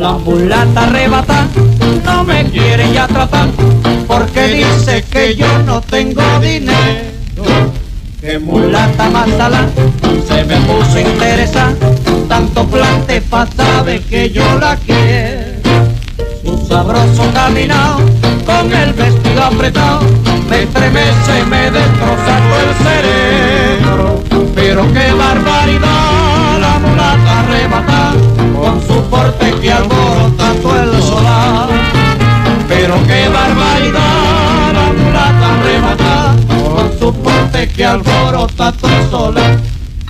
La mulata arrebata no me quiere ya tratar, porque dice que yo no tengo dinero. Que mulata más salá, se me puso interesar, tanto plante pa' sabe que yo la quiero. Su sabroso caminado, con el vestido apretado, me estremece y me destroza todo el cerebro. Pero qué barbaridad, la mulata arrebata, con su porte que alborota todo el solar. Pero qué barbaridad, la mulata arrebata, con su porte que alborota todo el solar.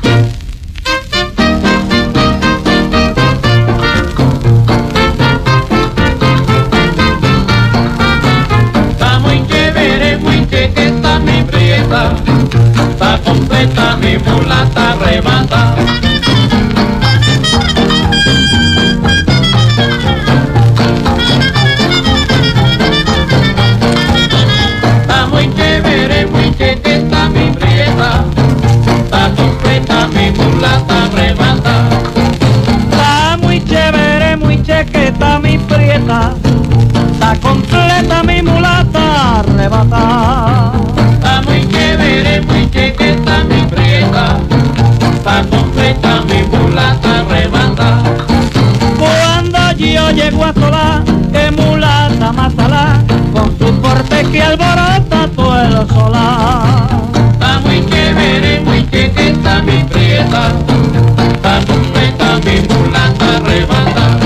Está completa mi mulata arrebata. Está muy chévere, muy chequeta mi prieta. Está completa mi mulata arrebata. Está muy chévere, muy chequeta mi prieta. Está completa mi mulata arrebata. Muy chequeta mi prieta, está completa mi mulata arrebata. Cuando yo llego a sola, que mulata más salá, con su porte que alborota todo el solar. Está muy chévere, muy chequeta mi prieta, está completa mi mulata arrebata.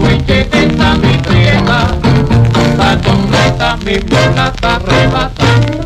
Mi mulata arrebata.